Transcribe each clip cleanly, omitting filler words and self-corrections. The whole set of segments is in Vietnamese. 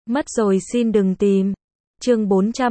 Mất rồi xin đừng tìm. Chương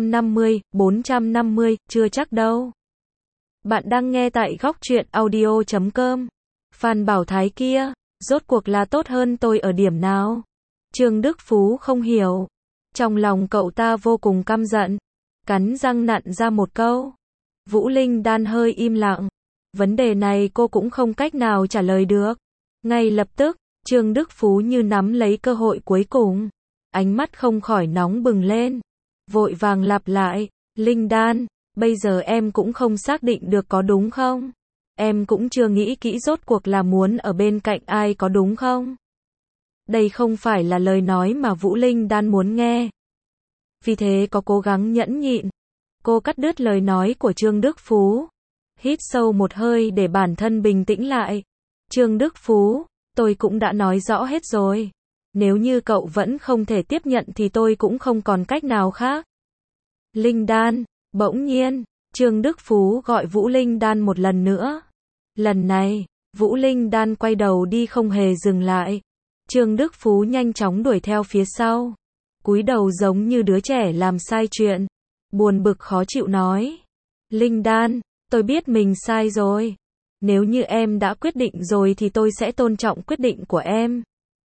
450, chưa chắc đâu. Bạn đang nghe tại góc truyện audio.com. Phan Bảo Thái kia, rốt cuộc là tốt hơn tôi ở điểm nào? Trương Đức Phú không hiểu. Trong lòng cậu ta vô cùng căm giận, cắn răng nặn ra một câu. Vũ Linh Đan hơi im lặng. Vấn đề này cô cũng không cách nào trả lời được. Ngay lập tức, Trương Đức Phú như nắm lấy cơ hội cuối cùng. Ánh mắt không khỏi nóng bừng lên. Vội vàng lặp lại, Linh Đan, bây giờ em cũng không xác định được có đúng không? Em cũng chưa nghĩ kỹ rốt cuộc là muốn ở bên cạnh ai có đúng không? Đây không phải là lời nói mà Vũ Linh Đan muốn nghe. Vì thế có cố gắng nhẫn nhịn. Cô cắt đứt lời nói của Trương Đức Phú. Hít sâu một hơi để bản thân bình tĩnh lại. Trương Đức Phú, tôi cũng đã nói rõ hết rồi. Nếu như cậu vẫn không thể tiếp nhận thì tôi cũng không còn cách nào khác. Linh Đan, bỗng nhiên, Trương Đức Phú gọi Vũ Linh Đan một lần nữa. Lần này, Vũ Linh Đan quay đầu đi không hề dừng lại. Trương Đức Phú nhanh chóng đuổi theo phía sau. Cúi đầu giống như đứa trẻ làm sai chuyện. Buồn bực khó chịu nói. Linh Đan, tôi biết mình sai rồi. Nếu như em đã quyết định rồi thì tôi sẽ tôn trọng quyết định của em.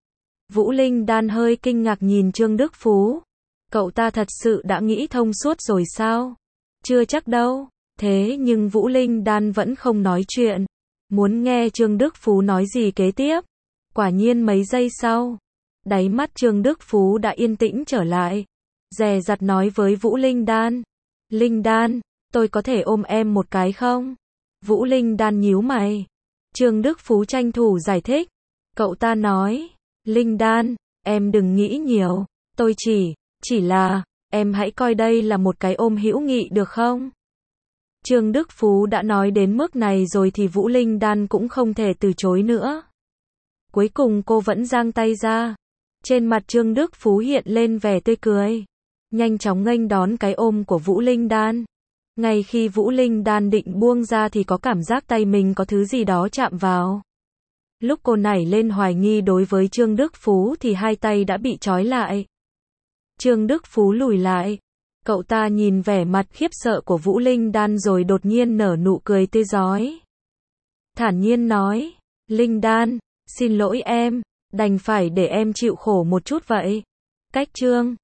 Vũ Linh Đan hơi kinh ngạc nhìn Trương Đức Phú. Cậu ta thật sự đã nghĩ thông suốt rồi sao? Chưa chắc đâu. Thế nhưng Vũ Linh Đan vẫn không nói chuyện. Muốn nghe Trương Đức Phú nói gì kế tiếp. Quả nhiên mấy giây sau, đáy mắt Trương Đức Phú đã yên tĩnh trở lại. Dè dặt nói với Vũ Linh Đan. Linh Đan, tôi có thể ôm em một cái không? Vũ Linh Đan nhíu mày. Trương Đức Phú tranh thủ giải thích. Cậu ta nói. Linh Đan, em đừng nghĩ nhiều. Tôi chỉ là, em hãy coi đây là một cái ôm hữu nghị được không? Trương Đức Phú đã nói đến mức này rồi thì Vũ Linh Đan cũng không thể từ chối nữa. Cuối cùng cô vẫn giang tay ra. Trên mặt Trương Đức Phú hiện lên vẻ tươi cười. Nhanh chóng nghênh đón cái ôm của Vũ Linh Đan. Ngay khi Vũ Linh Đan định buông ra thì có cảm giác tay mình có thứ gì đó chạm vào. Lúc cô nảy lên hoài nghi đối với Trương Đức Phú thì hai tay đã bị trói lại. Trương Đức Phú lùi lại. Cậu ta nhìn vẻ mặt khiếp sợ của Vũ Linh Đan rồi đột nhiên nở nụ cười tươi rói. Thản nhiên nói, Linh Đan, xin lỗi em, đành phải để em chịu khổ một chút vậy. Cách chương